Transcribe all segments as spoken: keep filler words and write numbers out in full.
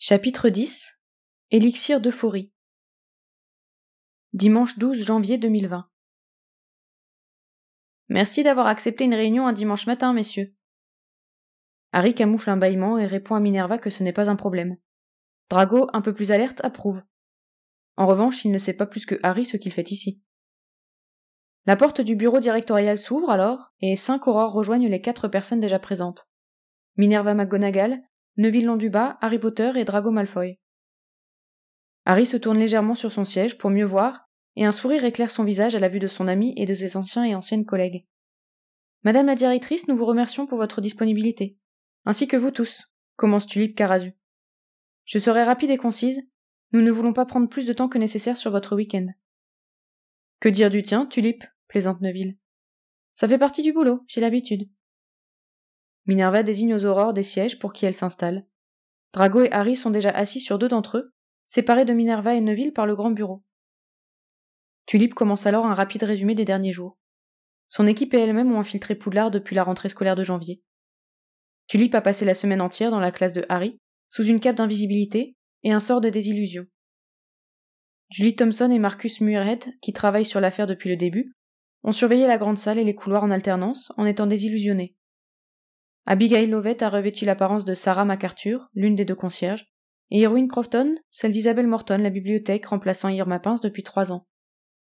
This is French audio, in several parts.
Chapitre dix. Élixir d'euphorie. Dimanche douze janvier deux mille vingt. Merci d'avoir accepté une réunion un dimanche matin, messieurs. Harry camoufle un bâillement et répond à Minerva que ce n'est pas un problème. Drago, un peu plus alerte, approuve. En revanche, il ne sait pas plus que Harry ce qu'il fait ici. La porte du bureau directorial s'ouvre alors, et cinq aurores rejoignent les quatre personnes déjà présentes. Minerva McGonagall, Neville Londubat, Harry Potter et Drago Malfoy. Harry se tourne légèrement sur son siège pour mieux voir, et un sourire éclaire son visage à la vue de son ami et de ses anciens et anciennes collègues. Madame la directrice, nous vous remercions pour votre disponibilité. Ainsi que vous tous, commence Tulip Carazu. Je serai rapide et concise, nous ne voulons pas prendre plus de temps que nécessaire sur votre week-end. Que dire du tien, Tulip, plaisante Neville. Ça fait partie du boulot, j'ai l'habitude. Minerva désigne aux aurores des sièges pour qui elles s'installent. Drago et Harry sont déjà assis sur deux d'entre eux, séparés de Minerva et Neville par le grand bureau. Tulip commence alors un rapide résumé des derniers jours. Son équipe et elle-même ont infiltré Poudlard depuis la rentrée scolaire de janvier. Tulip a passé la semaine entière dans la classe de Harry, sous une cape d'invisibilité et un sort de désillusion. Julie Thompson et Marcus Muirhead, qui travaillent sur l'affaire depuis le début, ont surveillé la grande salle et les couloirs en alternance en étant désillusionnés. Abigail Lovett a revêtu l'apparence de Sarah MacArthur, l'une des deux concierges, et Irwin Crofton, celle d'Isabelle Morton, la bibliothèque remplaçant Irma Pince depuis trois ans.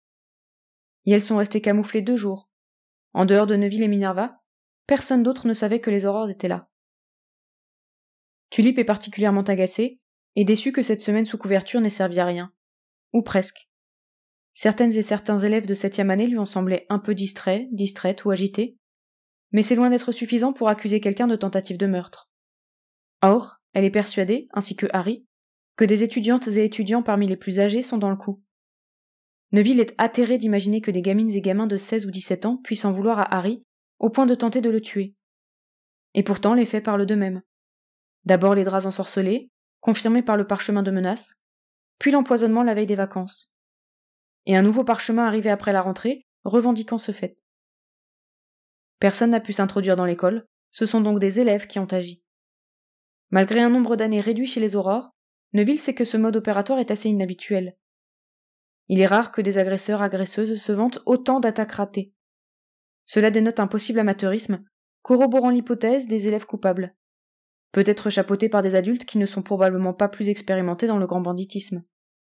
Et elles sont restées camouflées deux jours. En dehors de Neville et Minerva, personne d'autre ne savait que les aurores étaient là. Tulip est particulièrement agacée, et déçue que cette semaine sous couverture n'ait servi à rien. Ou presque. Certaines et certains élèves de septième année lui ont semblé un peu distraits, distraites ou agités, mais c'est loin d'être suffisant pour accuser quelqu'un de tentative de meurtre. Or, elle est persuadée, ainsi que Harry, que des étudiantes et étudiants parmi les plus âgés sont dans le coup. Neville est atterré d'imaginer que des gamines et gamins de seize ou dix-sept ans puissent en vouloir à Harry, au point de tenter de le tuer. Et pourtant, les faits parlent d'eux-mêmes. D'abord les draps ensorcelés, confirmés par le parchemin de menace, puis l'empoisonnement la veille des vacances. Et un nouveau parchemin arrivé après la rentrée, revendiquant ce fait. Personne n'a pu s'introduire dans l'école, ce sont donc des élèves qui ont agi. Malgré un nombre d'années réduit chez les aurores, Neville sait que ce mode opératoire est assez inhabituel. Il est rare que des agresseurs-agresseuses se vantent autant d'attaques ratées. Cela dénote un possible amateurisme, corroborant l'hypothèse des élèves coupables. Peut-être chapeautés par des adultes qui ne sont probablement pas plus expérimentés dans le grand banditisme.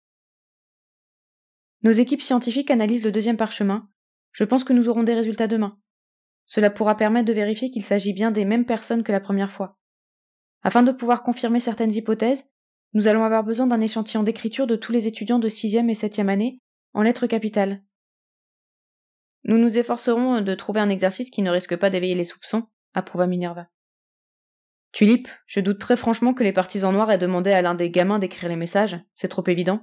Nos équipes scientifiques analysent le deuxième parchemin. Je pense que nous aurons des résultats demain. Cela pourra permettre de vérifier qu'il s'agit bien des mêmes personnes que la première fois. Afin de pouvoir confirmer certaines hypothèses, nous allons avoir besoin d'un échantillon d'écriture de tous les étudiants de sixième et septième année en lettres capitales. Nous nous efforcerons de trouver un exercice qui ne risque pas d'éveiller les soupçons, approuva Minerva. Tulip, je doute très franchement que les partisans noirs aient demandé à l'un des gamins d'écrire les messages, c'est trop évident.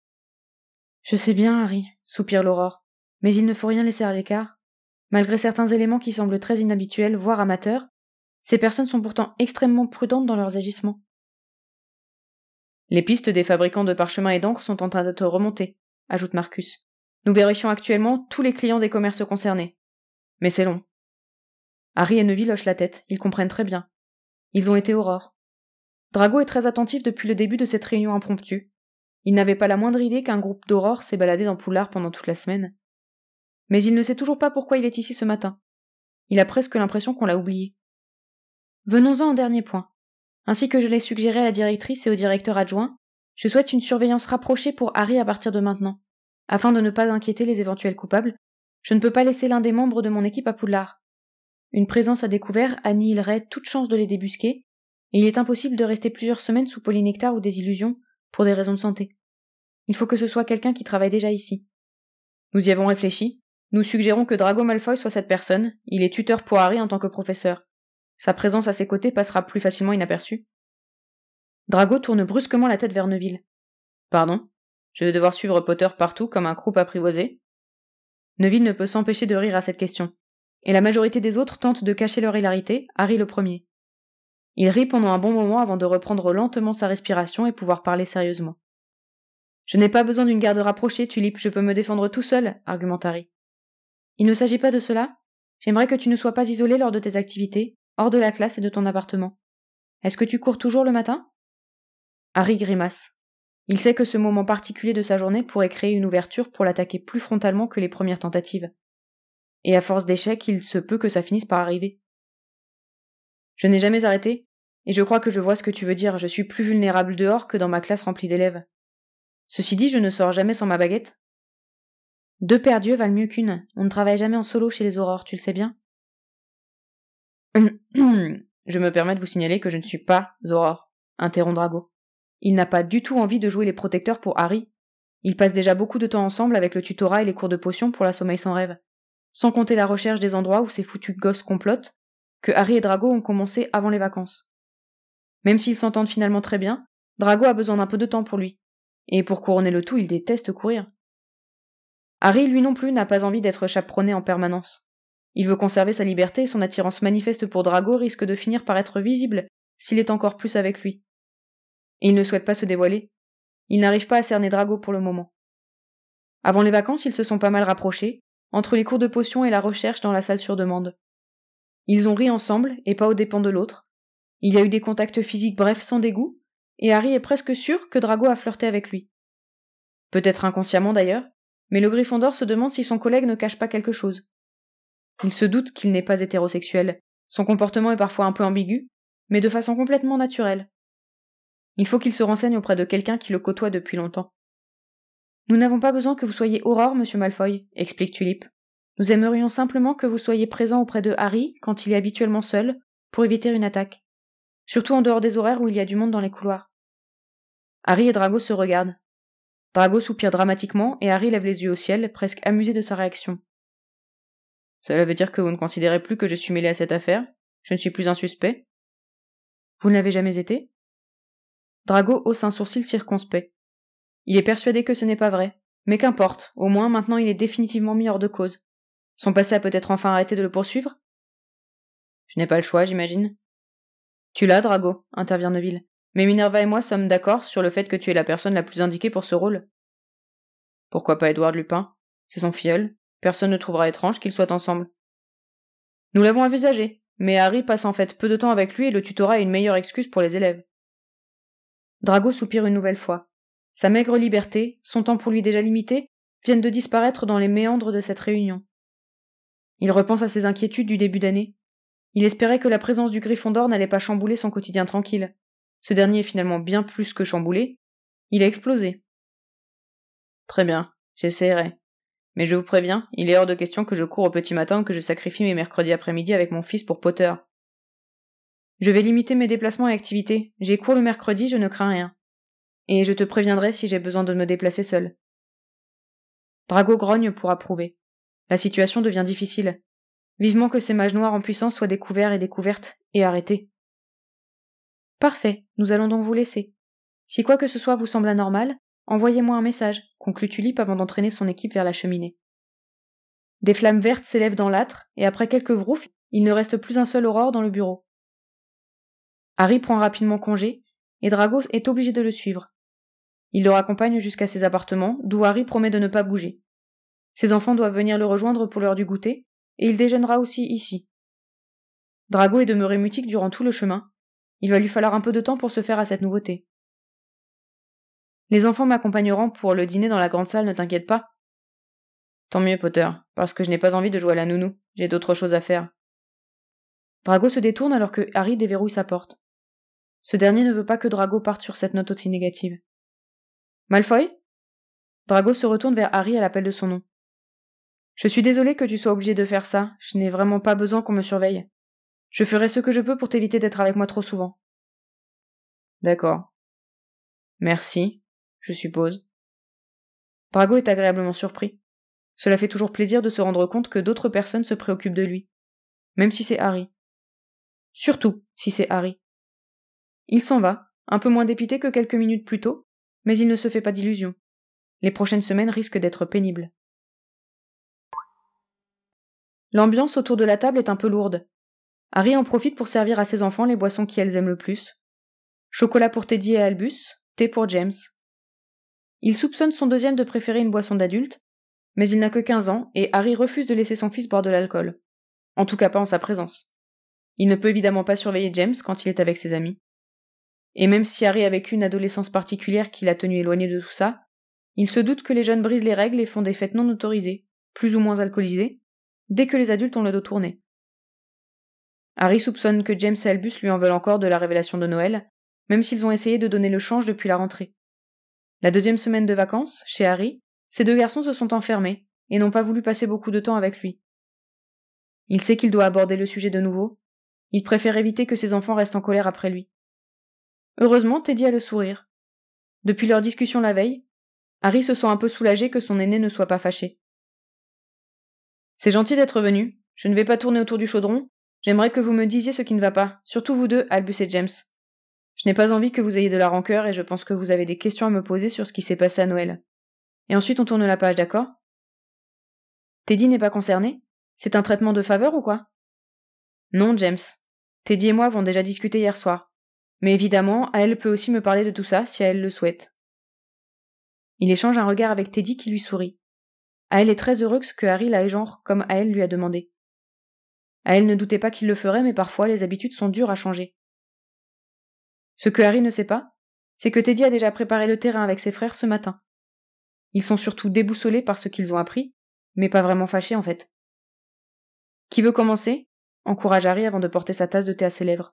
Je sais bien, Harry, soupire l'Aurore, mais il ne faut rien laisser à l'écart. Malgré certains éléments qui semblent très inhabituels, voire amateurs, ces personnes sont pourtant extrêmement prudentes dans leurs agissements. Les pistes des fabricants de parchemins et d'encre sont en train d'être remontées, ajoute Marcus. Nous vérifions actuellement tous les clients des commerces concernés. Mais c'est long. Harry et Neville hochent la tête, ils comprennent très bien. Ils ont été aurores. Drago est très attentif depuis le début de cette réunion impromptue. Il n'avait pas la moindre idée qu'un groupe d'aurores s'est baladé dans Poudlard pendant toute la semaine. Mais il ne sait toujours pas pourquoi il est ici ce matin. Il a presque l'impression qu'on l'a oublié. Venons-en au dernier point. Ainsi que je l'ai suggéré à la directrice et au directeur adjoint, je souhaite une surveillance rapprochée pour Harry à partir de maintenant. Afin de ne pas inquiéter les éventuels coupables, je ne peux pas laisser l'un des membres de mon équipe à Poudlard. Une présence à découvert annihilerait toute chance de les débusquer, et il est impossible de rester plusieurs semaines sous polynectar ou des illusions, pour des raisons de santé. Il faut que ce soit quelqu'un qui travaille déjà ici. Nous y avons réfléchi. Nous suggérons que Drago Malfoy soit cette personne. Il est tuteur pour Harry en tant que professeur. Sa présence à ses côtés passera plus facilement inaperçue. Drago tourne brusquement la tête vers Neville. Pardon ? Je vais devoir suivre Potter partout comme un croup apprivoisé ? Neville ne peut s'empêcher de rire à cette question. Et la majorité des autres tentent de cacher leur hilarité, Harry le premier. Il rit pendant un bon moment avant de reprendre lentement sa respiration et pouvoir parler sérieusement. Je n'ai pas besoin d'une garde rapprochée, Tulip, je peux me défendre tout seul, argumente Harry. Il ne s'agit pas de cela. J'aimerais que tu ne sois pas isolé lors de tes activités, hors de la classe et de ton appartement. Est-ce que tu cours toujours le matin ? Harry grimace. Il sait que ce moment particulier de sa journée pourrait créer une ouverture pour l'attaquer plus frontalement que les premières tentatives. Et à force d'échecs, il se peut que ça finisse par arriver. Je n'ai jamais arrêté, et je crois que je vois ce que tu veux dire, je suis plus vulnérable dehors que dans ma classe remplie d'élèves. Ceci dit, je ne sors jamais sans ma baguette. Deux paires d'yeux valent mieux qu'une, on ne travaille jamais en solo chez les aurores, tu le sais bien. Je me permets de vous signaler que je ne suis pas Aurore, interrompt Drago. Il n'a pas du tout envie de jouer les protecteurs pour Harry. Ils passent déjà beaucoup de temps ensemble avec le tutorat et les cours de potions pour la sommeil sans rêve. Sans compter la recherche des endroits où ces foutus gosses complotent, que Harry et Drago ont commencé avant les vacances. Même s'ils s'entendent finalement très bien, Drago a besoin d'un peu de temps pour lui. Et pour couronner le tout, il déteste courir. Harry, lui non plus, n'a pas envie d'être chaperonné en permanence. Il veut conserver sa liberté et son attirance manifeste pour Drago risque de finir par être visible s'il est encore plus avec lui. Et il ne souhaite pas se dévoiler. Il n'arrive pas à cerner Drago pour le moment. Avant les vacances, ils se sont pas mal rapprochés, entre les cours de potions et la recherche dans la salle sur demande. Ils ont ri ensemble, et pas aux dépens de l'autre. Il y a eu des contacts physiques brefs sans dégoût, et Harry est presque sûr que Drago a flirté avec lui. Peut-être inconsciemment d'ailleurs, mais le Gryffondor se demande si son collègue ne cache pas quelque chose. Il se doute qu'il n'est pas hétérosexuel, son comportement est parfois un peu ambigu, mais de façon complètement naturelle. Il faut qu'il se renseigne auprès de quelqu'un qui le côtoie depuis longtemps. Nous n'avons pas besoin que vous soyez Aurore, monsieur Malfoy, explique Tulip. Nous aimerions simplement que vous soyez présent auprès de Harry quand il est habituellement seul, pour éviter une attaque. Surtout en dehors des horaires où il y a du monde dans les couloirs. Harry et Drago se regardent. Drago soupire dramatiquement et Harry lève les yeux au ciel, presque amusé de sa réaction. Cela veut dire que vous ne considérez plus que je suis mêlé à cette affaire? Je ne suis plus un suspect? Vous ne l'avez jamais été? Drago hausse un sourcil circonspect. Il est persuadé que ce n'est pas vrai, mais qu'importe, au moins maintenant il est définitivement mis hors de cause. Son passé a peut-être enfin arrêté de le poursuivre? Je n'ai pas le choix, j'imagine. Tu l'as, Drago, intervient Neville. Mais Minerva et moi sommes d'accord sur le fait que tu es la personne la plus indiquée pour ce rôle. Pourquoi pas Édouard Lupin? C'est son filleul. Personne ne trouvera étrange qu'ils soient ensemble. Nous l'avons envisagé, mais Harry passe en fait peu de temps avec lui et le tutorat est une meilleure excuse pour les élèves. Drago soupire une nouvelle fois. Sa maigre liberté, son temps pour lui déjà limité, viennent de disparaître dans les méandres de cette réunion. Il repense à ses inquiétudes du début d'année. Il espérait que la présence du Gryffondor n'allait pas chambouler son quotidien tranquille. Ce dernier est finalement bien plus que chamboulé. Il a explosé. Très bien, j'essaierai. Mais je vous préviens, il est hors de question que je cours au petit matin ou que je sacrifie mes mercredis après-midi avec mon fils pour Potter. Je vais limiter mes déplacements et activités. J'ai cours le mercredi, je ne crains rien. Et je te préviendrai si j'ai besoin de me déplacer seul. Drago grogne pour approuver. La situation devient difficile. Vivement que ces mages noirs en puissance soient découverts et découvertes, et arrêtés. Parfait, nous allons donc vous laisser. Si quoi que ce soit vous semble anormal, envoyez-moi un message, conclut Tulip avant d'entraîner son équipe vers la cheminée. Des flammes vertes s'élèvent dans l'âtre, et après quelques vroufs, il ne reste plus un seul Aurore dans le bureau. Harry prend rapidement congé, et Drago est obligé de le suivre. Il le raccompagne jusqu'à ses appartements, d'où Harry promet de ne pas bouger. Ses enfants doivent venir le rejoindre pour l'heure du goûter, et il déjeunera aussi ici. Drago est demeuré mutique durant tout le chemin. Il va lui falloir un peu de temps pour se faire à cette nouveauté. Les enfants m'accompagneront pour le dîner dans la grande salle, ne t'inquiète pas. Tant mieux, Potter, parce que je n'ai pas envie de jouer à la nounou. J'ai d'autres choses à faire. Drago se détourne alors que Harry déverrouille sa porte. Ce dernier ne veut pas que Drago parte sur cette note aussi négative. Malfoy? Drago se retourne vers Harry à l'appel de son nom. Je suis désolé que tu sois obligé de faire ça, je n'ai vraiment pas besoin qu'on me surveille. Je ferai ce que je peux pour t'éviter d'être avec moi trop souvent. D'accord. Merci, je suppose. Drago est agréablement surpris. Cela fait toujours plaisir de se rendre compte que d'autres personnes se préoccupent de lui. Même si c'est Harry. Surtout si c'est Harry. Il s'en va, un peu moins dépité que quelques minutes plus tôt, mais il ne se fait pas d'illusions. Les prochaines semaines risquent d'être pénibles. L'ambiance autour de la table est un peu lourde. Harry en profite pour servir à ses enfants les boissons qu'elles aiment le plus. Chocolat pour Teddy et Albus, thé pour James. Il soupçonne son deuxième de préférer une boisson d'adulte, mais il n'a que quinze ans et Harry refuse de laisser son fils boire de l'alcool. En tout cas pas en sa présence. Il ne peut évidemment pas surveiller James quand il est avec ses amis. Et même si Harry a vécu une adolescence particulière qui l'a tenu éloigné de tout ça, il se doute que les jeunes brisent les règles et font des fêtes non autorisées, plus ou moins alcoolisées, dès que les adultes ont le dos tourné. Harry soupçonne que James et Albus lui en veulent encore de la révélation de Noël, même s'ils ont essayé de donner le change depuis la rentrée. La deuxième semaine de vacances, chez Harry, ces deux garçons se sont enfermés et n'ont pas voulu passer beaucoup de temps avec lui. Il sait qu'il doit aborder le sujet de nouveau. Il préfère éviter que ses enfants restent en colère après lui. Heureusement, Teddy a le sourire. Depuis leur discussion la veille, Harry se sent un peu soulagé que son aîné ne soit pas fâché. « C'est gentil d'être venu. Je ne vais pas tourner autour du chaudron. J'aimerais que vous me disiez ce qui ne va pas, surtout vous deux, Albus et James. Je n'ai pas envie que vous ayez de la rancœur et je pense que vous avez des questions à me poser sur ce qui s'est passé à Noël. Et ensuite on tourne la page, d'accord ? Teddy n'est pas concerné ? C'est un traitement de faveur ou quoi ? Non, James. Teddy et moi avons déjà discuté hier soir. Mais évidemment, elle peut aussi me parler de tout ça si elle le souhaite. Il échange un regard avec Teddy qui lui sourit. Aël est très heureux que Harry l'aille genre comme Aël lui a demandé. Aël ne doutait pas qu'il le ferait, mais parfois les habitudes sont dures à changer. Ce que Harry ne sait pas, c'est que Teddy a déjà préparé le terrain avec ses frères ce matin. Ils sont surtout déboussolés par ce qu'ils ont appris, mais pas vraiment fâchés en fait. Qui veut commencer ? Encourage Harry avant de porter sa tasse de thé à ses lèvres.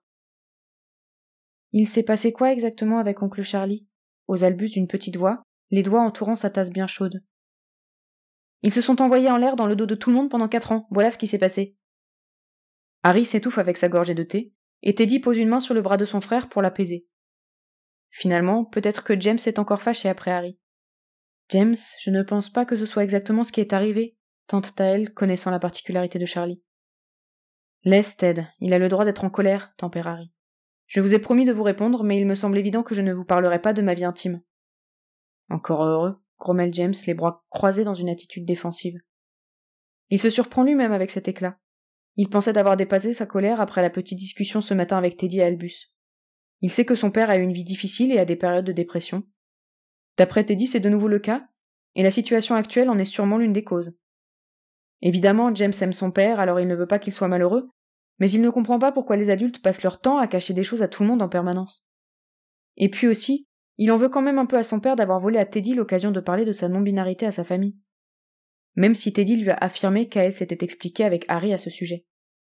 Il s'est passé quoi exactement avec oncle Charlie ? Ose Albus d'une petite voix, les doigts entourant sa tasse bien chaude. Ils se sont envoyés en l'air dans le dos de tout le monde pendant quatre ans, voilà ce qui s'est passé. Harry s'étouffe avec sa gorgée de thé, et Teddy pose une main sur le bras de son frère pour l'apaiser. Finalement, peut-être que James est encore fâché après Harry. James, je ne pense pas que ce soit exactement ce qui est arrivé, tante Taël, connaissant la particularité de Charlie. Laisse Ted, il a le droit d'être en colère, tempère Harry. Je vous ai promis de vous répondre, mais il me semble évident que je ne vous parlerai pas de ma vie intime. Encore heureux, grommelle James, les bras croisés dans une attitude défensive. Il se surprend lui-même avec cet éclat. Il pensait d'avoir dépassé sa colère après la petite discussion ce matin avec Teddy et Albus. Il sait que son père a eu une vie difficile et a des périodes de dépression. D'après Teddy, c'est de nouveau le cas, et la situation actuelle en est sûrement l'une des causes. Évidemment, James aime son père, alors il ne veut pas qu'il soit malheureux, mais il ne comprend pas pourquoi les adultes passent leur temps à cacher des choses à tout le monde en permanence. Et puis aussi, il en veut quand même un peu à son père d'avoir volé à Teddy l'occasion de parler de sa non-binarité à sa famille. Même si Teddy lui a affirmé qu'elle s'était expliquée avec Harry à ce sujet.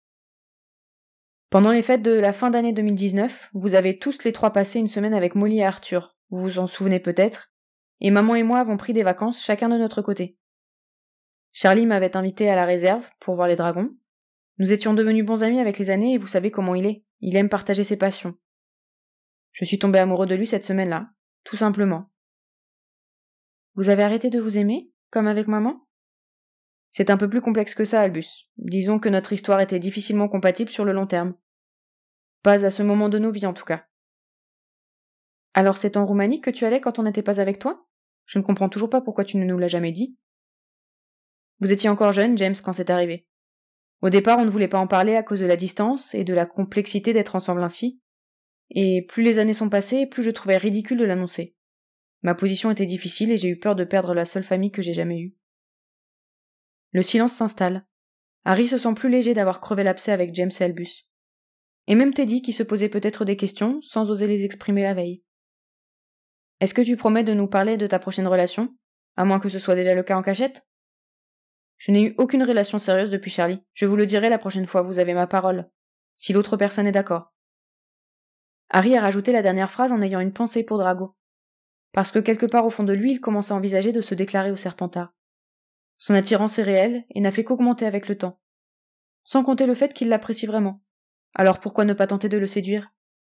Pendant les fêtes de la fin d'année deux mille dix-neuf, vous avez tous les trois passé une semaine avec Molly et Arthur, vous vous en souvenez peut-être, et maman et moi avons pris des vacances chacun de notre côté. Charlie m'avait invité à la réserve pour voir les dragons. Nous étions devenus bons amis avec les années et vous savez comment il est, il aime partager ses passions. Je suis tombé amoureux de lui cette semaine-là, tout simplement. Vous avez arrêté de vous aimer, comme avec maman ? C'est un peu plus complexe que ça, Albus. Disons que notre histoire était difficilement compatible sur le long terme. Pas à ce moment de nos vies, en tout cas. Alors c'est en Roumanie que tu allais quand on n'était pas avec toi ? Je ne comprends toujours pas pourquoi tu ne nous l'as jamais dit. Vous étiez encore jeune, James, quand c'est arrivé. Au départ, on ne voulait pas en parler à cause de la distance et de la complexité d'être ensemble ainsi. Et plus les années sont passées, plus je trouvais ridicule de l'annoncer. Ma position était difficile et j'ai eu peur de perdre la seule famille que j'ai jamais eue. Le silence s'installe. Harry se sent plus léger d'avoir crevé l'abcès avec James et Albus. Et même Teddy qui se posait peut-être des questions sans oser les exprimer la veille. Est-ce que tu promets de nous parler de ta prochaine relation, à moins que ce soit déjà le cas en cachette ? Je n'ai eu aucune relation sérieuse depuis Charlie. Je vous le dirai la prochaine fois, vous avez ma parole. Si l'autre personne est d'accord. Harry a rajouté la dernière phrase en ayant une pensée pour Drago. Parce que quelque part au fond de lui, il commence à envisager de se déclarer au Serpentard. Son attirance est réelle et n'a fait qu'augmenter avec le temps. Sans compter le fait qu'il l'apprécie vraiment. Alors pourquoi ne pas tenter de le séduire ?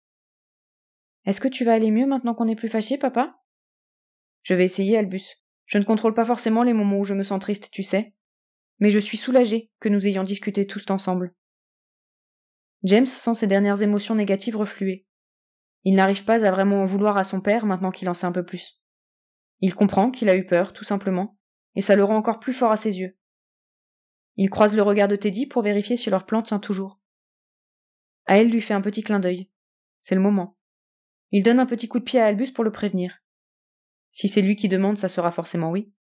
Est-ce que tu vas aller mieux maintenant qu'on n'est plus fâchés, papa ? Je vais essayer, Albus. Je ne contrôle pas forcément les moments où je me sens triste, tu sais. Mais je suis soulagée que nous ayons discuté tous ensemble. James sent ses dernières émotions négatives refluer. Il n'arrive pas à vraiment en vouloir à son père maintenant qu'il en sait un peu plus. Il comprend qu'il a eu peur, tout simplement, et ça le rend encore plus fort à ses yeux. Il croise le regard de Teddy pour vérifier si leur plan tient toujours. Aël lui fait un petit clin d'œil. C'est le moment. Il donne un petit coup de pied à Albus pour le prévenir. Si c'est lui qui demande, ça sera forcément oui.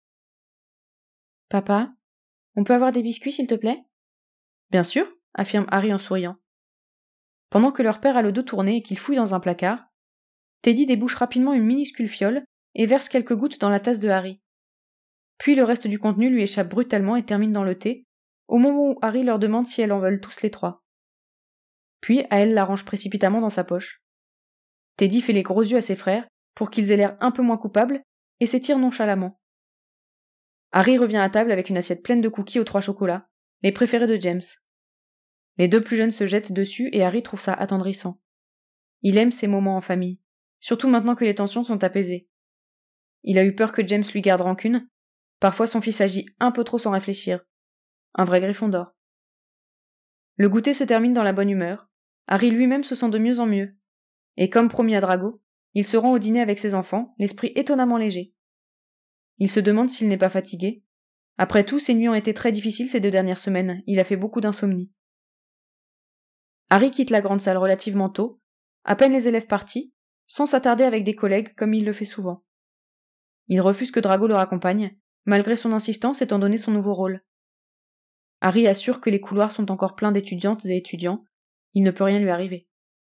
Papa, on peut avoir des biscuits, s'il te plaît ? Bien sûr, affirme Harry en souriant. Pendant que leur père a le dos tourné et qu'il fouille dans un placard, Teddy débouche rapidement une minuscule fiole et verse quelques gouttes dans la tasse de Harry. Puis le reste du contenu lui échappe brutalement et termine dans le thé, au moment où Harry leur demande si elles en veulent tous les trois. Puis elle la range précipitamment dans sa poche. Teddy fait les gros yeux à ses frères pour qu'ils aient l'air un peu moins coupables et s'étire nonchalamment. Harry revient à table avec une assiette pleine de cookies aux trois chocolats, les préférés de James. Les deux plus jeunes se jettent dessus et Harry trouve ça attendrissant. Il aime ces moments en famille, surtout maintenant que les tensions sont apaisées. Il a eu peur que James lui garde rancune. Parfois son fils agit un peu trop sans réfléchir. Un vrai Gryffondor. Le goûter se termine dans la bonne humeur. Harry lui-même se sent de mieux en mieux. Et comme promis à Drago, il se rend au dîner avec ses enfants, l'esprit étonnamment léger. Il se demande s'il n'est pas fatigué. Après tout, ses nuits ont été très difficiles ces deux dernières semaines, il a fait beaucoup d'insomnie. Harry quitte la grande salle relativement tôt, à peine les élèves partis, sans s'attarder avec des collègues comme il le fait souvent. Il refuse que Drago le raccompagne, malgré son insistance étant donné son nouveau rôle. Harry assure que les couloirs sont encore pleins d'étudiantes et étudiants, il ne peut rien lui arriver.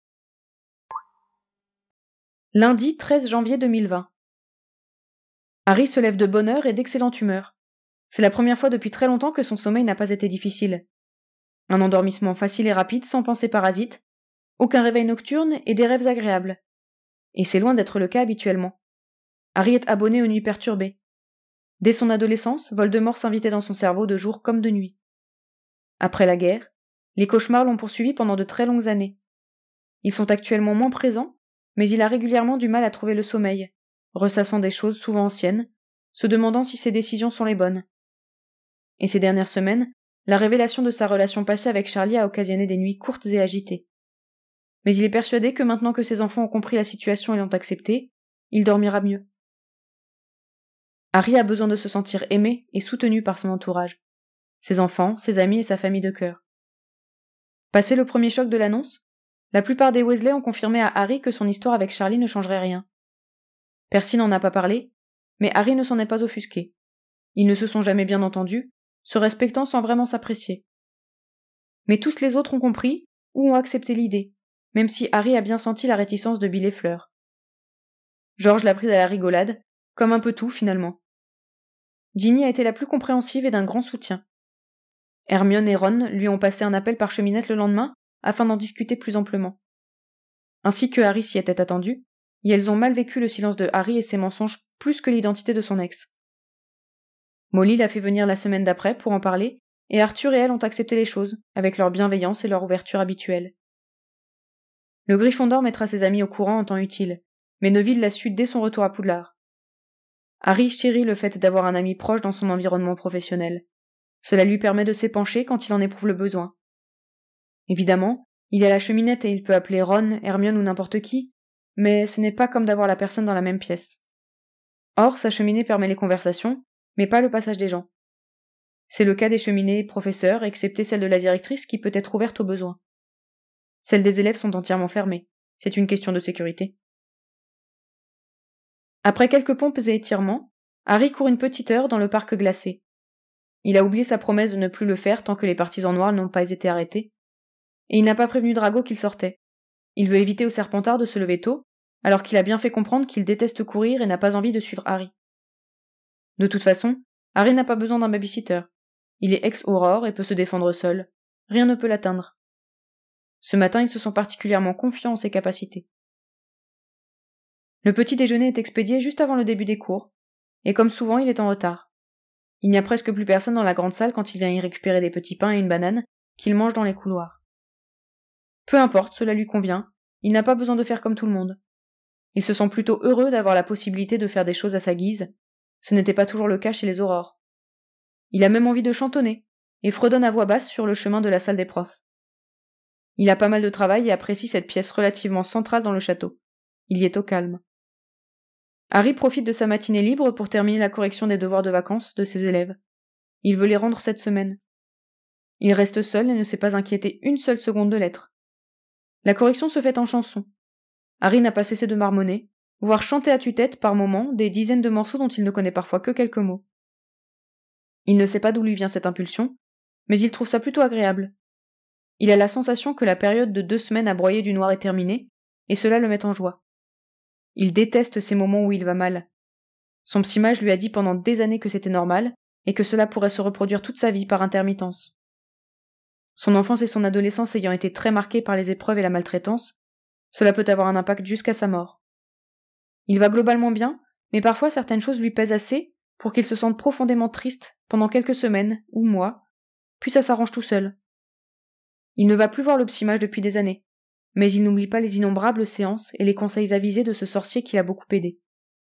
Lundi treize janvier deux mille vingt. Harry se lève de bonne heure et d'excellente humeur. C'est la première fois depuis très longtemps que son sommeil n'a pas été difficile. Un endormissement facile et rapide, sans pensée parasite, aucun réveil nocturne et des rêves agréables. Et c'est loin d'être le cas habituellement. Harry est abonné aux nuits perturbées. Dès son adolescence, Voldemort s'invitait dans son cerveau de jour comme de nuit. Après la guerre, les cauchemars l'ont poursuivi pendant de très longues années. Ils sont actuellement moins présents, mais il a régulièrement du mal à trouver le sommeil, ressassant des choses souvent anciennes, se demandant si ses décisions sont les bonnes. Et ces dernières semaines, la révélation de sa relation passée avec Charlie a occasionné des nuits courtes et agitées. Mais il est persuadé que maintenant que ses enfants ont compris la situation et l'ont acceptée, il dormira mieux. Harry a besoin de se sentir aimé et soutenu par son entourage, ses enfants, ses amis et sa famille de cœur. Passé le premier choc de l'annonce, la plupart des Weasley ont confirmé à Harry que son histoire avec Charlie ne changerait rien. Percy n'en a pas parlé, mais Harry ne s'en est pas offusqué. Ils ne se sont jamais bien entendus, se respectant sans vraiment s'apprécier. Mais tous les autres ont compris ou ont accepté l'idée, même si Harry a bien senti la réticence de Bill et Fleur. George l'a prise à la rigolade, comme un peu tout finalement. Ginny a été la plus compréhensive et d'un grand soutien. Hermione et Ron lui ont passé un appel par cheminette le lendemain afin d'en discuter plus amplement. Ainsi que Harry s'y était attendu, et elles ont mal vécu le silence de Harry et ses mensonges plus que l'identité de son ex. Molly l'a fait venir la semaine d'après pour en parler, et Arthur et elle ont accepté les choses, avec leur bienveillance et leur ouverture habituelle. Le Gryffondor mettra ses amis au courant en temps utile, mais Neville l'a su dès son retour à Poudlard. Harry chérit le fait d'avoir un ami proche dans son environnement professionnel. Cela lui permet de s'épancher quand il en éprouve le besoin. Évidemment, il a la cheminette et il peut appeler Ron, Hermione ou n'importe qui, mais ce n'est pas comme d'avoir la personne dans la même pièce. Or, sa cheminée permet les conversations, mais pas le passage des gens. C'est le cas des cheminées professeurs, excepté celle de la directrice qui peut être ouverte au besoin. Celles des élèves sont entièrement fermées. C'est une question de sécurité. Après quelques pompes et étirements, Harry court une petite heure dans le parc glacé. Il a oublié sa promesse de ne plus le faire tant que les partisans noirs n'ont pas été arrêtés. Et il n'a pas prévenu Drago qu'il sortait. Il veut éviter au Serpentard de se lever tôt, alors qu'il a bien fait comprendre qu'il déteste courir et n'a pas envie de suivre Harry. De toute façon, Harry n'a pas besoin d'un babysitter. Il est ex-Aurore et peut se défendre seul. Rien ne peut l'atteindre. Ce matin, il se sent particulièrement confiant en ses capacités. Le petit déjeuner est expédié juste avant le début des cours, et comme souvent, il est en retard. Il n'y a presque plus personne dans la grande salle quand il vient y récupérer des petits pains et une banane qu'il mange dans les couloirs. Peu importe, cela lui convient, il n'a pas besoin de faire comme tout le monde. Il se sent plutôt heureux d'avoir la possibilité de faire des choses à sa guise. Ce n'était pas toujours le cas chez les Aurores. Il a même envie de chantonner, et fredonne à voix basse sur le chemin de la salle des profs. Il a pas mal de travail et apprécie cette pièce relativement centrale dans le château. Il y est au calme. Harry profite de sa matinée libre pour terminer la correction des devoirs de vacances de ses élèves. Il veut les rendre cette semaine. Il reste seul et ne s'est pas inquiété une seule seconde de l'être. La correction se fait en chanson. Harry n'a pas cessé de marmonner, voire chanter à tue-tête par moments des dizaines de morceaux dont il ne connaît parfois que quelques mots. Il ne sait pas d'où lui vient cette impulsion, mais il trouve ça plutôt agréable. Il a la sensation que la période de deux semaines à broyer du noir est terminée, et cela le met en joie. Il déteste ces moments où il va mal. Son psymage lui a dit pendant des années que c'était normal, et que cela pourrait se reproduire toute sa vie par intermittence. Son enfance et son adolescence ayant été très marquées par les épreuves et la maltraitance, cela peut avoir un impact jusqu'à sa mort. Il va globalement bien, mais parfois certaines choses lui pèsent assez pour qu'il se sente profondément triste pendant quelques semaines ou mois, puis ça s'arrange tout seul. Il ne va plus voir le psymage depuis des années, mais il n'oublie pas les innombrables séances et les conseils avisés de ce sorcier qui l'a beaucoup aidé.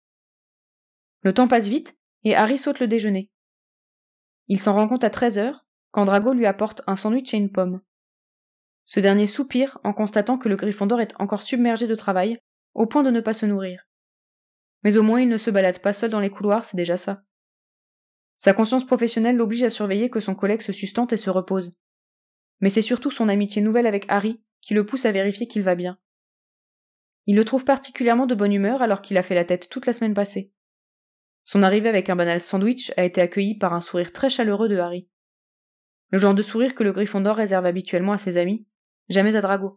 Le temps passe vite, et Harry saute le déjeuner. Il s'en rend compte à treize heures, quand Drago lui apporte un sandwich et une pomme. Ce dernier soupire en constatant que le Gryffondor est encore submergé de travail, au point de ne pas se nourrir. Mais au moins il ne se balade pas seul dans les couloirs, c'est déjà ça. Sa conscience professionnelle l'oblige à surveiller que son collègue se sustente et se repose. Mais c'est surtout son amitié nouvelle avec Harry qui le pousse à vérifier qu'il va bien. Il le trouve particulièrement de bonne humeur alors qu'il a fait la tête toute la semaine passée. Son arrivée avec un banal sandwich a été accueillie par un sourire très chaleureux de Harry. Le genre de sourire que le Gryffondor réserve habituellement à ses amis, jamais à Drago.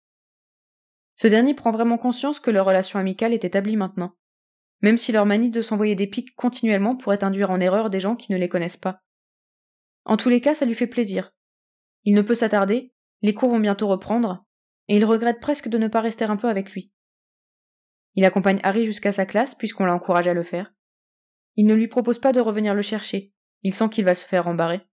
Ce dernier prend vraiment conscience que leur relation amicale est établie maintenant, même si leur manie de s'envoyer des piques continuellement pourrait induire en erreur des gens qui ne les connaissent pas. En tous les cas, ça lui fait plaisir. Il ne peut s'attarder, les cours vont bientôt reprendre, et il regrette presque de ne pas rester un peu avec lui. Il accompagne Harry jusqu'à sa classe, puisqu'on l'a encouragé à le faire. Il ne lui propose pas de revenir le chercher, il sent qu'il va se faire rembarrer.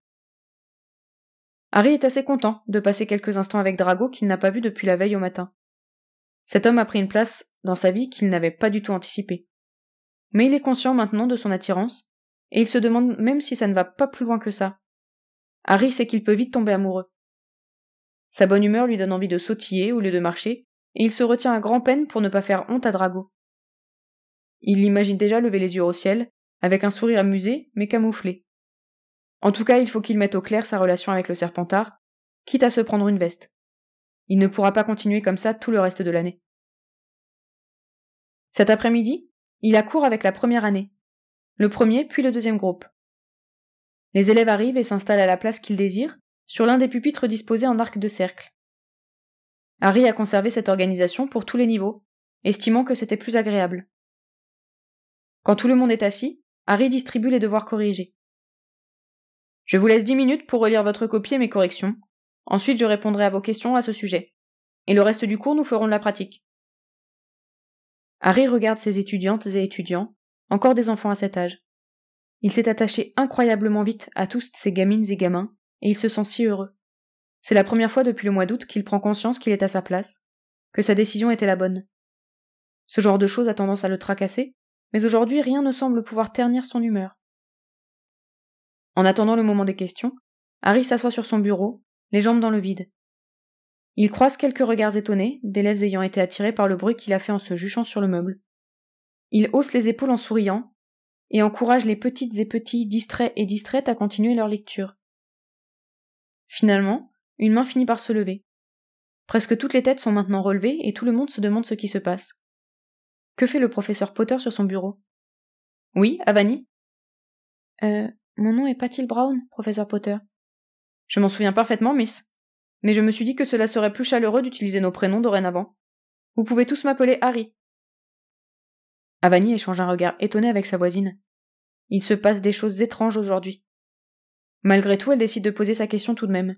Harry est assez content de passer quelques instants avec Drago qu'il n'a pas vu depuis la veille au matin. Cet homme a pris une place dans sa vie qu'il n'avait pas du tout anticipée. Mais il est conscient maintenant de son attirance, et il se demande même si ça ne va pas plus loin que ça. Harry sait qu'il peut vite tomber amoureux. Sa bonne humeur lui donne envie de sautiller au lieu de marcher, et il se retient à grand-peine pour ne pas faire honte à Drago. Il l'imagine déjà lever les yeux au ciel, avec un sourire amusé, mais camouflé. En tout cas, il faut qu'il mette au clair sa relation avec le Serpentard, quitte à se prendre une veste. Il ne pourra pas continuer comme ça tout le reste de l'année. Cet après-midi, il a cours avec la première année. Le premier, puis le deuxième groupe. Les élèves arrivent et s'installent à la place qu'ils désirent, sur l'un des pupitres disposés en arc de cercle. Harry a conservé cette organisation pour tous les niveaux, estimant que c'était plus agréable. Quand tout le monde est assis, Harry distribue les devoirs corrigés. Je vous laisse dix minutes pour relire votre copie et mes corrections. Ensuite, je répondrai à vos questions à ce sujet. Et le reste du cours, nous ferons de la pratique. Harry regarde ses étudiantes et étudiants, encore des enfants à cet âge. Il s'est attaché incroyablement vite à tous ces gamines et gamins, et il se sent si heureux. C'est la première fois depuis le mois d'août qu'il prend conscience qu'il est à sa place, que sa décision était la bonne. Ce genre de choses a tendance à le tracasser, mais aujourd'hui rien ne semble pouvoir ternir son humeur. En attendant le moment des questions, Harry s'assoit sur son bureau, les jambes dans le vide. Il croise quelques regards étonnés, d'élèves ayant été attirés par le bruit qu'il a fait en se juchant sur le meuble. Il hausse les épaules en souriant, et encourage les petites et petits distraits et distraites à continuer leur lecture. Finalement, une main finit par se lever. Presque toutes les têtes sont maintenant relevées et tout le monde se demande ce qui se passe. Que fait le professeur Potter sur son bureau ? Oui, Avani ? Euh, mon nom est Patil Brown, professeur Potter. Je m'en souviens parfaitement, miss. Mais je me suis dit que cela serait plus chaleureux d'utiliser nos prénoms dorénavant. Vous pouvez tous m'appeler Harry. Avani échange un regard étonné avec sa voisine. Il se passe des choses étranges aujourd'hui. Malgré tout, elle décide de poser sa question tout de même.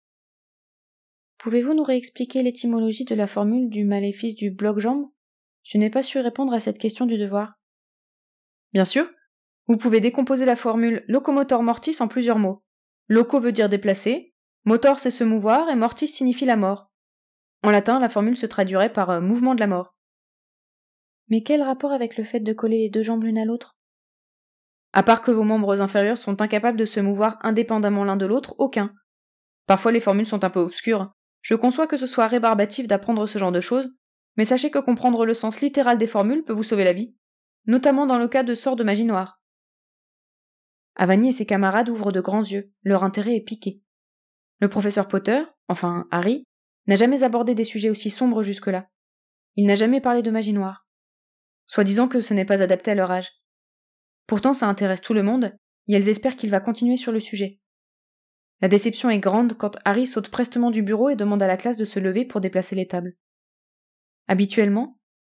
Pouvez-vous nous réexpliquer l'étymologie de la formule du maléfice du bloc-jambe ? Je n'ai pas su répondre à cette question du devoir. Bien sûr. Vous pouvez décomposer la formule locomotor mortis en plusieurs mots. Loco veut dire déplacer, motor c'est se mouvoir et mortis signifie la mort. En latin, la formule se traduirait par euh, mouvement de la mort. Mais quel rapport avec le fait de coller les deux jambes l'une à l'autre ? À part que vos membres inférieurs sont incapables de se mouvoir indépendamment l'un de l'autre, aucun. Parfois les formules sont un peu obscures. Je conçois que ce soit rébarbatif d'apprendre ce genre de choses, mais sachez que comprendre le sens littéral des formules peut vous sauver la vie, notamment dans le cas de sorts de magie noire. Avani et ses camarades ouvrent de grands yeux, leur intérêt est piqué. Le professeur Potter, enfin Harry, n'a jamais abordé des sujets aussi sombres jusque-là. Il n'a jamais parlé de magie noire. Soi-disant que ce n'est pas adapté à leur âge. Pourtant ça intéresse tout le monde, et elles espèrent qu'il va continuer sur le sujet. La déception est grande quand Harry saute prestement du bureau et demande à la classe de se lever pour déplacer les tables. Habituellement,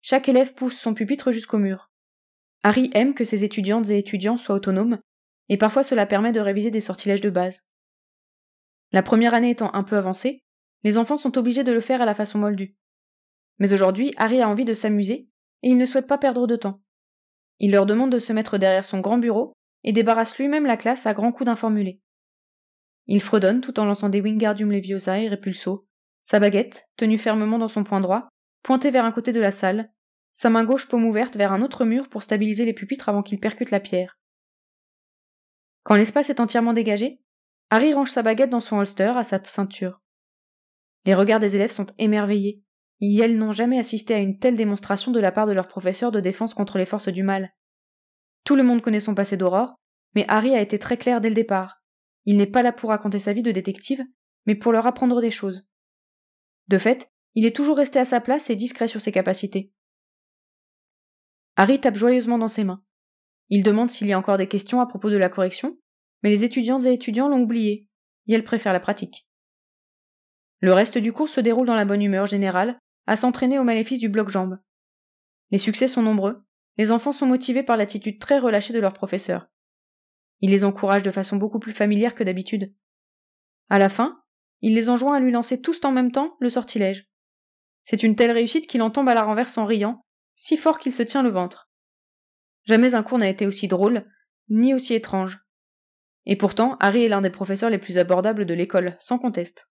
chaque élève pousse son pupitre jusqu'au mur. Harry aime que ses étudiantes et étudiants soient autonomes, et parfois cela permet de réviser des sortilèges de base. La première année étant un peu avancée, les enfants sont obligés de le faire à la façon moldue. Mais aujourd'hui, Harry a envie de s'amuser, et il ne souhaite pas perdre de temps. Il leur demande de se mettre derrière son grand bureau, et débarrasse lui-même la classe à grands coups d'informulés. Il fredonne tout en lançant des Wingardium Leviosa et Repulso, sa baguette, tenue fermement dans son poing droit, pointée vers un côté de la salle, sa main gauche paume ouverte vers un autre mur pour stabiliser les pupitres avant qu'il percute la pierre. Quand l'espace est entièrement dégagé, Harry range sa baguette dans son holster à sa ceinture. Les regards des élèves sont émerveillés, et elles n'ont jamais assisté à une telle démonstration de la part de leur professeur de défense contre les forces du mal. Tout le monde connaît son passé d'Aurore, mais Harry a été très clair dès le départ. Il n'est pas là pour raconter sa vie de détective, mais pour leur apprendre des choses. De fait, il est toujours resté à sa place et discret sur ses capacités. Harry tape joyeusement dans ses mains. Il demande s'il y a encore des questions à propos de la correction, mais les étudiantes et étudiants l'ont oublié, et elles préfèrent la pratique. Le reste du cours se déroule dans la bonne humeur générale, à s'entraîner au maléfice du bloc-jambe. Les succès sont nombreux, les enfants sont motivés par l'attitude très relâchée de leur professeur. Il les encourage de façon beaucoup plus familière que d'habitude. À la fin, il les enjoint à lui lancer tous en même temps le sortilège. C'est une telle réussite qu'il en tombe à la renverse en riant, si fort qu'il se tient le ventre. Jamais un cours n'a été aussi drôle, ni aussi étrange. Et pourtant, Harry est l'un des professeurs les plus abordables de l'école, sans conteste.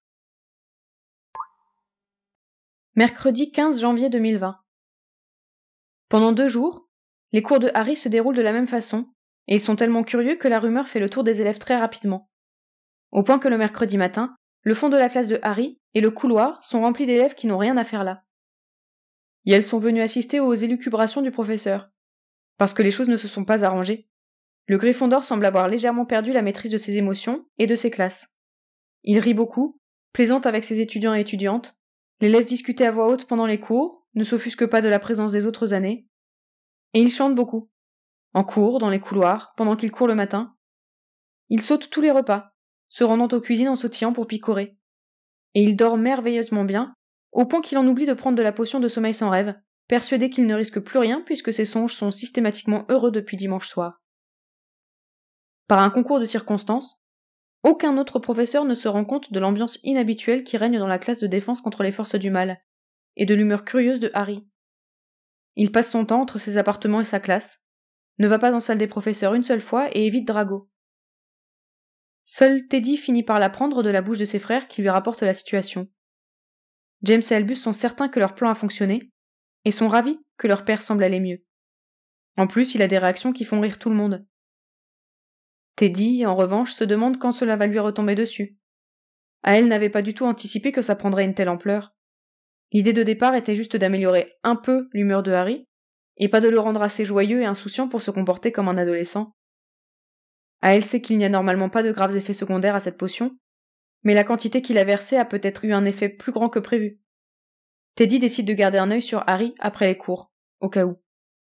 Mercredi quinze janvier deux mille vingt. Pendant deux jours, les cours de Harry se déroulent de la même façon, et ils sont tellement curieux que la rumeur fait le tour des élèves très rapidement. Au point que le mercredi matin, le fond de la classe de Harry et le couloir sont remplis d'élèves qui n'ont rien à faire là. Et elles sont venues assister aux élucubrations du professeur. Parce que les choses ne se sont pas arrangées. Le Gryffondor semble avoir légèrement perdu la maîtrise de ses émotions et de ses classes. Il rit beaucoup, plaisante avec ses étudiants et étudiantes, les laisse discuter à voix haute pendant les cours, ne s'offusque pas de la présence des autres années. Et il chante beaucoup. En cours, dans les couloirs, pendant qu'il court le matin. Il saute tous les repas, se rendant aux cuisines en sautillant pour picorer. Et il dort merveilleusement bien, au point qu'il en oublie de prendre de la potion de sommeil sans rêve, persuadé qu'il ne risque plus rien puisque ses songes sont systématiquement heureux depuis dimanche soir. Par un concours de circonstances, aucun autre professeur ne se rend compte de l'ambiance inhabituelle qui règne dans la classe de défense contre les forces du mal, et de l'humeur curieuse de Harry. Il passe son temps entre ses appartements et sa classe, ne va pas en salle des professeurs une seule fois et évite Drago. Seul Teddy finit par l'apprendre de la bouche de ses frères qui lui rapportent la situation. James et Albus sont certains que leur plan a fonctionné, et sont ravis que leur père semble aller mieux. En plus, il a des réactions qui font rire tout le monde. Teddy, en revanche, se demande quand cela va lui retomber dessus. Elle n'avait pas du tout anticipé que ça prendrait une telle ampleur. L'idée de départ était juste d'améliorer un peu l'humeur de Harry, et pas de le rendre assez joyeux et insouciant pour se comporter comme un adolescent. Elle sait qu'il n'y a normalement pas de graves effets secondaires à cette potion, mais la quantité qu'il a versée a peut-être eu un effet plus grand que prévu. Teddy décide de garder un œil sur Harry après les cours, au cas où.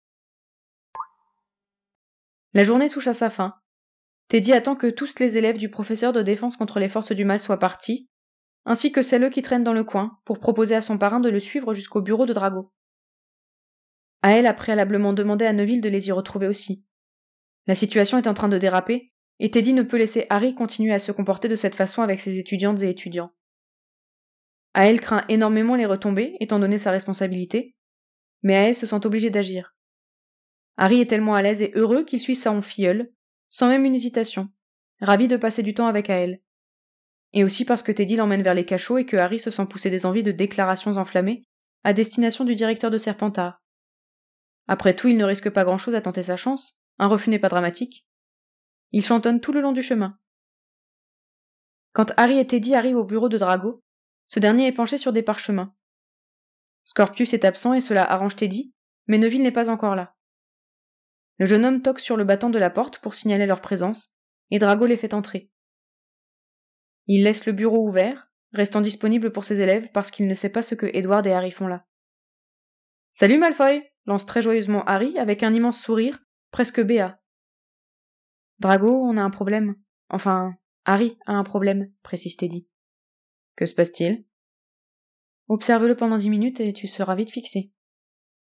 La journée touche à sa fin. Teddy attend que tous les élèves du professeur de défense contre les forces du mal soient partis, ainsi que celles qui traînent dans le coin, pour proposer à son parrain de le suivre jusqu'au bureau de Drago. Aël a préalablement demandé à Neville de les y retrouver aussi. La situation est en train de déraper, et Teddy ne peut laisser Harry continuer à se comporter de cette façon avec ses étudiantes et étudiants. Aël craint énormément les retombées, étant donné sa responsabilité, mais Aël se sent obligé d'agir. Harry est tellement à l'aise et heureux qu'il suit son filleul, sans même une hésitation, ravi de passer du temps avec Aël. Et aussi parce que Teddy l'emmène vers les cachots et que Harry se sent pousser des envies de déclarations enflammées à destination du directeur de Serpentard. Après tout, il ne risque pas grand-chose à tenter sa chance, un refus n'est pas dramatique. Il chantonne tout le long du chemin. Quand Harry et Teddy arrivent au bureau de Drago, ce dernier est penché sur des parchemins. Scorpius est absent et cela arrange Teddy, mais Neville n'est pas encore là. Le jeune homme toque sur le battant de la porte pour signaler leur présence, et Drago les fait entrer. Il laisse le bureau ouvert, restant disponible pour ses élèves parce qu'il ne sait pas ce que Edward et Harry font là. « Salut Malfoy !» lance très joyeusement Harry avec un immense sourire, presque béat. « Drago, on a un problème. Enfin, Harry a un problème, » précise Teddy. « Que se passe-t-il ?»« Observe-le pendant dix minutes et tu seras vite fixé. »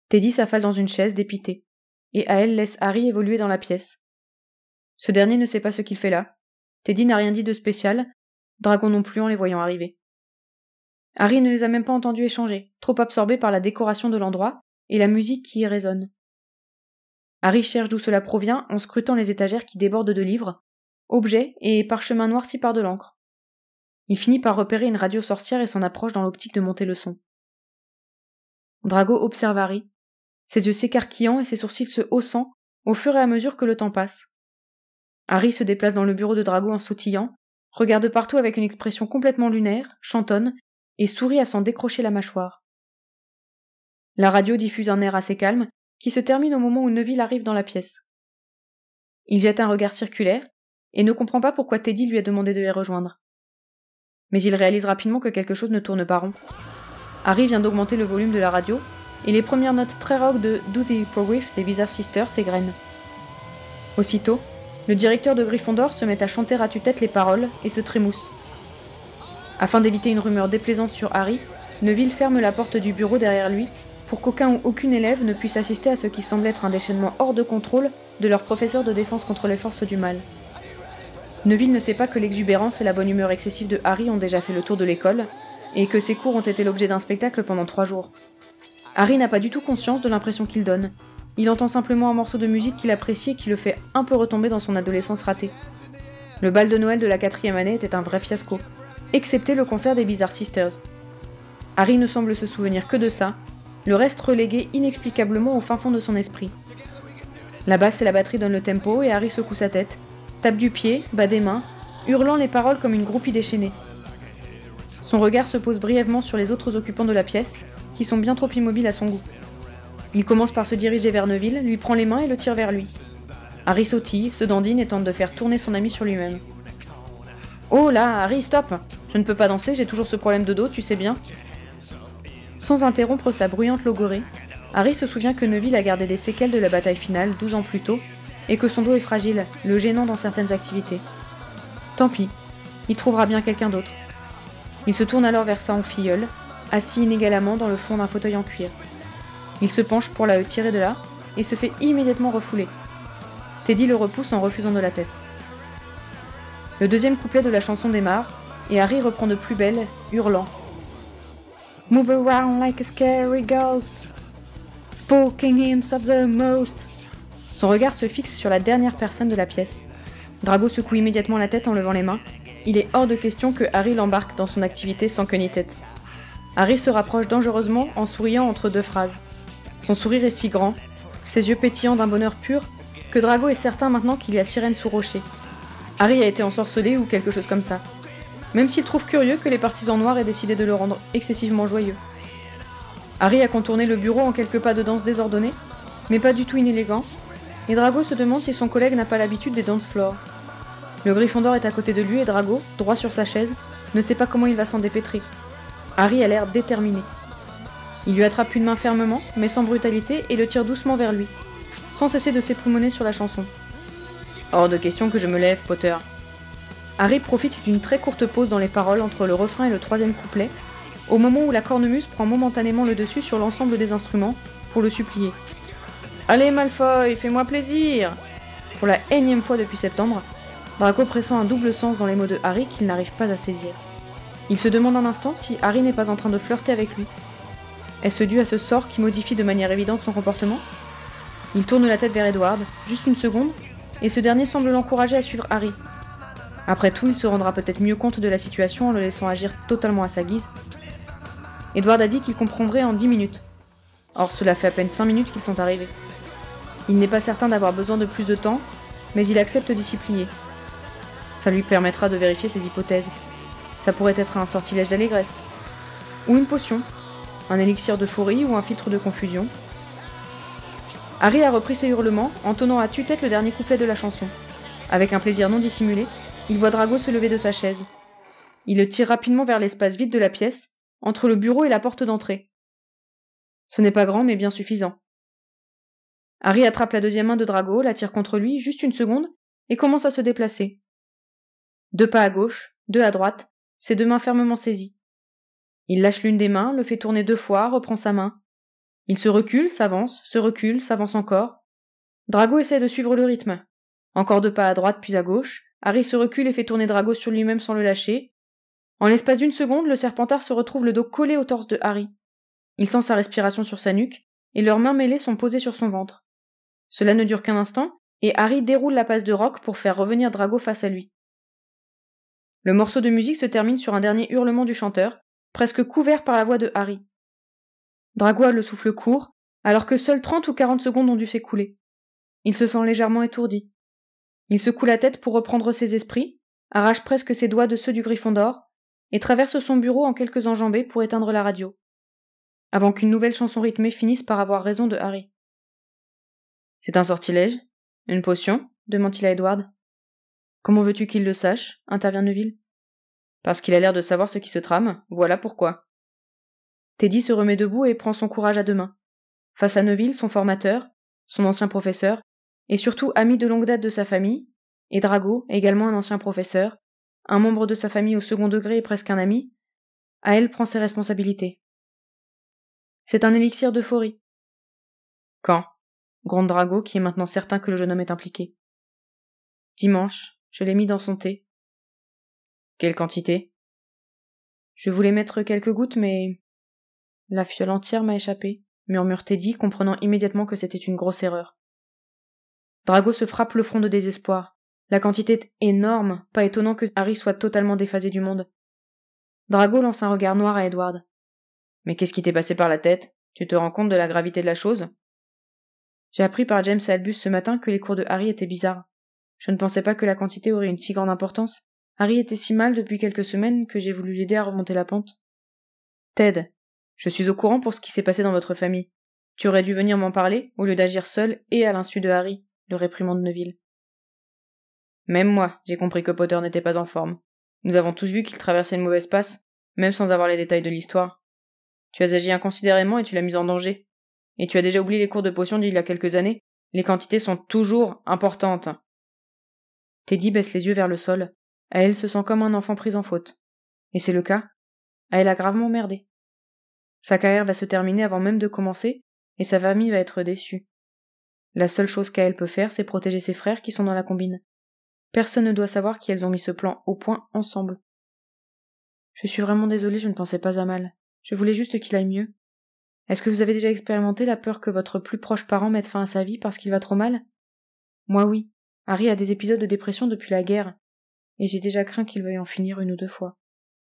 Teddy s'affale dans une chaise, dépité, et Ael laisse Harry évoluer dans la pièce. Ce dernier ne sait pas ce qu'il fait là. Teddy n'a rien dit de spécial, Drago non plus en les voyant arriver. Harry ne les a même pas entendus échanger, trop absorbé par la décoration de l'endroit et la musique qui y résonne. Harry cherche d'où cela provient en scrutant les étagères qui débordent de livres, objets et parchemins noircis par de l'encre. Il finit par repérer une radio sorcière et s'en approche dans l'optique de monter le son. Drago observe Harry, ses yeux s'écarquillant et ses sourcils se haussant au fur et à mesure que le temps passe. Harry se déplace dans le bureau de Drago en sautillant, regarde partout avec une expression complètement lunaire, chantonne, et sourit à s'en décrocher la mâchoire. La radio diffuse un air assez calme, qui se termine au moment où Neville arrive dans la pièce. Il jette un regard circulaire, et ne comprend pas pourquoi Teddy lui a demandé de les rejoindre. Mais il réalise rapidement que quelque chose ne tourne pas rond. Harry vient d'augmenter le volume de la radio, et les premières notes très rock de Do the Hippogriff des Bizarre Sisters s'égrènent. Aussitôt, le directeur de Gryffondor se met à chanter à tue-tête les paroles et se trémousse. Afin d'éviter une rumeur déplaisante sur Harry, Neville ferme la porte du bureau derrière lui pour qu'aucun ou aucune élève ne puisse assister à ce qui semble être un déchaînement hors de contrôle de leur professeur de défense contre les forces du mal. Neville ne sait pas que l'exubérance et la bonne humeur excessive de Harry ont déjà fait le tour de l'école, et que ses cours ont été l'objet d'un spectacle pendant trois jours. Harry n'a pas du tout conscience de l'impression qu'il donne. Il entend simplement un morceau de musique qu'il apprécie et qui le fait un peu retomber dans son adolescence ratée. Le bal de Noël de la quatrième année était un vrai fiasco, excepté le concert des Bizarre Sisters. Harry ne semble se souvenir que de ça, le reste relégué inexplicablement au fin fond de son esprit. La basse et la batterie donnent le tempo et Harry secoue sa tête, tape du pied, bat des mains, hurlant les paroles comme une groupie déchaînée. Son regard se pose brièvement sur les autres occupants de la pièce, qui sont bien trop immobiles à son goût. Il commence par se diriger vers Neville, lui prend les mains et le tire vers lui. Harry sautille, se dandine et tente de faire tourner son ami sur lui-même. « Oh là, Harry, stop! Je ne peux pas danser, j'ai toujours ce problème de dos, tu sais bien. » Sans interrompre sa bruyante logorée, Harry se souvient que Neville a gardé des séquelles de la bataille finale douze ans plus tôt, et que son dos est fragile, le gênant dans certaines activités. Tant pis, il trouvera bien quelqu'un d'autre. Il se tourne alors vers son filleul, assis inégalement dans le fond d'un fauteuil en cuir. Il se penche pour la tirer de là, et se fait immédiatement refouler. Teddy le repousse en refusant de la tête. Le deuxième couplet de la chanson démarre, et Harry reprend de plus belle, hurlant. « Move around like a scary ghost, spoken hymns of the most » Son regard se fixe sur la dernière personne de la pièce. Drago secoue immédiatement la tête en levant les mains. Il est hors de question que Harry l'embarque dans son activité sans queue ni tête. Harry se rapproche dangereusement en souriant entre deux phrases. Son sourire est si grand, ses yeux pétillants d'un bonheur pur, que Drago est certain maintenant qu'il y a sirène sous rocher. Harry a été ensorcelé ou quelque chose comme ça. Même s'il trouve curieux que les partisans noirs aient décidé de le rendre excessivement joyeux. Harry a contourné le bureau en quelques pas de danse désordonnés, mais pas du tout inélégants, et Drago se demande si son collègue n'a pas l'habitude des dance floors. Le Gryffondor est à côté de lui et Drago, droit sur sa chaise, ne sait pas comment il va s'en dépêtrer. Harry a l'air déterminé. Il lui attrape une main fermement, mais sans brutalité, et le tire doucement vers lui, sans cesser de s'époumoner sur la chanson. Hors de question que je me lève, Potter. Harry profite d'une très courte pause dans les paroles entre le refrain et le troisième couplet, au moment où la cornemuse prend momentanément le dessus sur l'ensemble des instruments, pour le supplier. « Allez Malfoy, fais-moi plaisir !» Pour la énième fois depuis septembre, Draco pressent un double sens dans les mots de Harry qu'il n'arrive pas à saisir. Il se demande un instant si Harry n'est pas en train de flirter avec lui. Est-ce dû à ce sort qui modifie de manière évidente son comportement ? Il tourne la tête vers Edward, juste une seconde, et ce dernier semble l'encourager à suivre Harry. Après tout, il se rendra peut-être mieux compte de la situation en le laissant agir totalement à sa guise. Edward a dit qu'il comprendrait en dix minutes. Or, cela fait à peine cinq minutes qu'ils sont arrivés. Il n'est pas certain d'avoir besoin de plus de temps, mais il accepte d'y s'y plier. Ça lui permettra de vérifier ses hypothèses. Ça pourrait être un sortilège d'allégresse. Ou une potion, un élixir d'euphorie ou un filtre de confusion. Harry a repris ses hurlements, entonnant à tue-tête le dernier couplet de la chanson. Avec un plaisir non dissimulé, il voit Drago se lever de sa chaise. Il le tire rapidement vers l'espace vide de la pièce, entre le bureau et la porte d'entrée. Ce n'est pas grand, mais bien suffisant. Harry attrape la deuxième main de Drago, la tire contre lui, juste une seconde, et commence à se déplacer. Deux pas à gauche, deux à droite, ses deux mains fermement saisies. Il lâche l'une des mains, le fait tourner deux fois, reprend sa main. Il se recule, s'avance, se recule, s'avance encore. Drago essaie de suivre le rythme. Encore deux pas à droite puis à gauche. Harry se recule et fait tourner Drago sur lui-même sans le lâcher. En l'espace d'une seconde, le Serpentard se retrouve le dos collé au torse de Harry. Il sent sa respiration sur sa nuque, et leurs mains mêlées sont posées sur son ventre. Cela ne dure qu'un instant, et Harry déroule la passe de rock pour faire revenir Drago face à lui. Le morceau de musique se termine sur un dernier hurlement du chanteur, presque couvert par la voix de Harry. Drago a le souffle court, alors que seules trente ou quarante secondes ont dû s'écouler. Il se sent légèrement étourdi. Il secoue la tête pour reprendre ses esprits, arrache presque ses doigts de ceux du Gryffondor, et traverse son bureau en quelques enjambées pour éteindre la radio, avant qu'une nouvelle chanson rythmée finisse par avoir raison de Harry. « C'est un sortilège ? Une potion ?» demande-t-il à Edward. « Comment veux-tu qu'il le sache ?» intervient Neville. « Parce qu'il a l'air de savoir ce qui se trame, voilà pourquoi. » Teddy se remet debout et prend son courage à deux mains. Face à Neville, son formateur, son ancien professeur, et surtout ami de longue date de sa famille, et Drago, également un ancien professeur, un membre de sa famille au second degré et presque un ami, Ael prend ses responsabilités. C'est un élixir d'euphorie. Quand ? Gronde Drago, qui est maintenant certain que le jeune homme est impliqué. Dimanche, je l'ai mis dans son thé. Quelle quantité ? Je voulais mettre quelques gouttes, mais la fiole entière m'a échappé, murmure Teddy, comprenant immédiatement que c'était une grosse erreur. Drago se frappe le front de désespoir. La quantité est énorme, pas étonnant que Harry soit totalement déphasé du monde. Drago lance un regard noir à Edward. Mais qu'est-ce qui t'est passé par la tête ? Tu te rends compte de la gravité de la chose ? J'ai appris par James et Albus ce matin que les cours de Harry étaient bizarres. Je ne pensais pas que la quantité aurait une si grande importance. Harry était si mal depuis quelques semaines que j'ai voulu l'aider à remonter la pente. Ted, je suis au courant pour ce qui s'est passé dans votre famille. Tu aurais dû venir m'en parler, au lieu d'agir seul et à l'insu de Harry, le réprimande Neville. Même moi, j'ai compris que Potter n'était pas en forme. Nous avons tous vu qu'il traversait une mauvaise passe, même sans avoir les détails de l'histoire. Tu as agi inconsidérément et tu l'as mis en danger. Et tu as déjà oublié les cours de potions d'il y a quelques années. Les quantités sont toujours importantes. Teddy baisse les yeux vers le sol. Ael se sent comme un enfant pris en faute. Et c'est le cas. Ael a gravement merdé. Sa carrière va se terminer avant même de commencer, et sa famille va être déçue. La seule chose qu'Ael peut faire, c'est protéger ses frères qui sont dans la combine. Personne ne doit savoir qu'elles ont mis ce plan au point ensemble. Je suis vraiment désolée, je ne pensais pas à mal. Je voulais juste qu'il aille mieux. Est-ce que vous avez déjà expérimenté la peur que votre plus proche parent mette fin à sa vie parce qu'il va trop mal ? Moi oui. Harry a des épisodes de dépression depuis la guerre, et j'ai déjà craint qu'il veuille en finir une ou deux fois.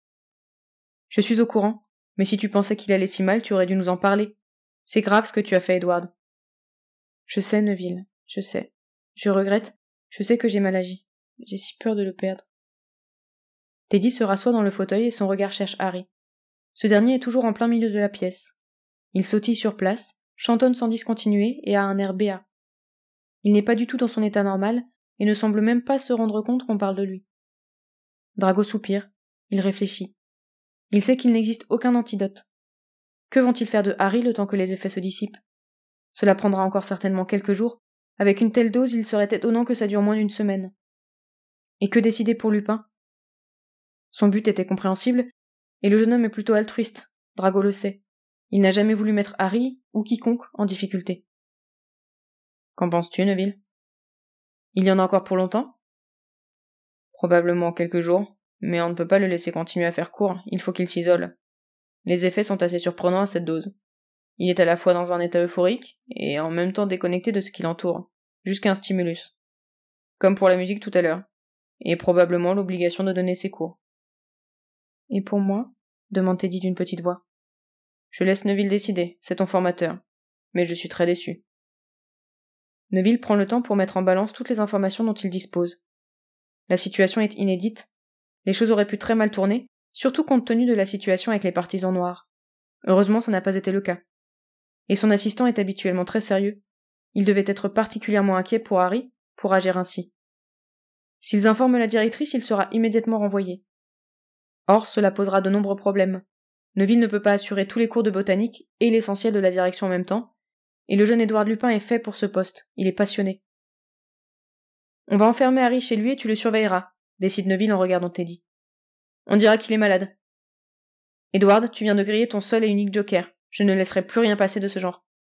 Je suis au courant, mais si tu pensais qu'il allait si mal, tu aurais dû nous en parler. C'est grave ce que tu as fait, Edward. Je sais, Neville, je sais. Je regrette, je sais que j'ai mal agi. J'ai si peur de le perdre. Teddy se rassoit dans le fauteuil et son regard cherche Harry. Ce dernier est toujours en plein milieu de la pièce. Il sautille sur place, chantonne sans discontinuer et a un air béat. Il n'est pas du tout dans son état normal et ne semble même pas se rendre compte qu'on parle de lui. Drago soupire, il réfléchit. Il sait qu'il n'existe aucun antidote. Que vont-ils faire de Harry le temps que les effets se dissipent ? Cela prendra encore certainement quelques jours. Avec une telle dose, il serait étonnant que ça dure moins d'une semaine. Et que décider pour Lupin ? Son but était compréhensible, et le jeune homme est plutôt altruiste, Drago le sait. Il n'a jamais voulu mettre Harry, ou quiconque, en difficulté. Qu'en penses-tu, Neville ? Il y en a encore pour longtemps ? Probablement quelques jours, mais on ne peut pas le laisser continuer à faire court, il faut qu'il s'isole. Les effets sont assez surprenants à cette dose. Il est à la fois dans un état euphorique, et en même temps déconnecté de ce qui l'entoure, jusqu'à un stimulus. Comme pour la musique tout à l'heure, et probablement l'obligation de donner ses cours. Et pour moi ? demande Teddy d'une petite voix. Je laisse Neville décider, c'est ton formateur. Mais je suis très déçu. Neville prend le temps pour mettre en balance toutes les informations dont il dispose. La situation est inédite. Les choses auraient pu très mal tourner, surtout compte tenu de la situation avec les partisans noirs. Heureusement, ça n'a pas été le cas. Et son assistant est habituellement très sérieux. Il devait être particulièrement inquiet pour Harry, pour agir ainsi. S'ils informent la directrice, il sera immédiatement renvoyé. Or, cela posera de nombreux problèmes. Neville ne peut pas assurer tous les cours de botanique et l'essentiel de la direction en même temps, et le jeune Édouard Lupin est fait pour ce poste, il est passionné. On va enfermer Harry chez lui et tu le surveilleras, décide Neville en regardant Teddy. On dira qu'il est malade. Edward, tu viens de griller ton seul et unique joker, je ne laisserai plus rien passer de ce genre.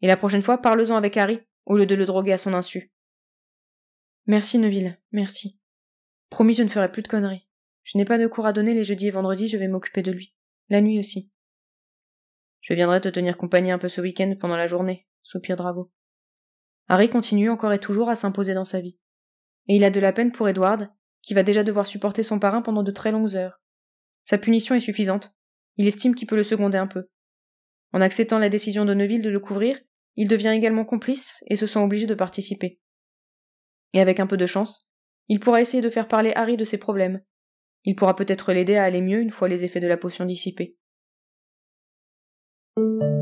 Et la prochaine fois, parle-en avec Harry, au lieu de le droguer à son insu. Merci, Neville, merci. Promis, je ne ferai plus de conneries. Je n'ai pas de cours à donner les jeudis et vendredis, je vais m'occuper de lui. La nuit aussi. Je viendrai te tenir compagnie un peu ce week-end pendant la journée, soupire Drago. Harry continue encore et toujours à s'imposer dans sa vie. Et il a de la peine pour Edward, qui va déjà devoir supporter son parrain pendant de très longues heures. Sa punition est suffisante. Il estime qu'il peut le seconder un peu. En acceptant la décision de Neville de le couvrir, il devient également complice et se sent obligé de participer. Et avec un peu de chance, il pourra essayer de faire parler Harry de ses problèmes. Il pourra peut-être l'aider à aller mieux une fois les effets de la potion dissipés.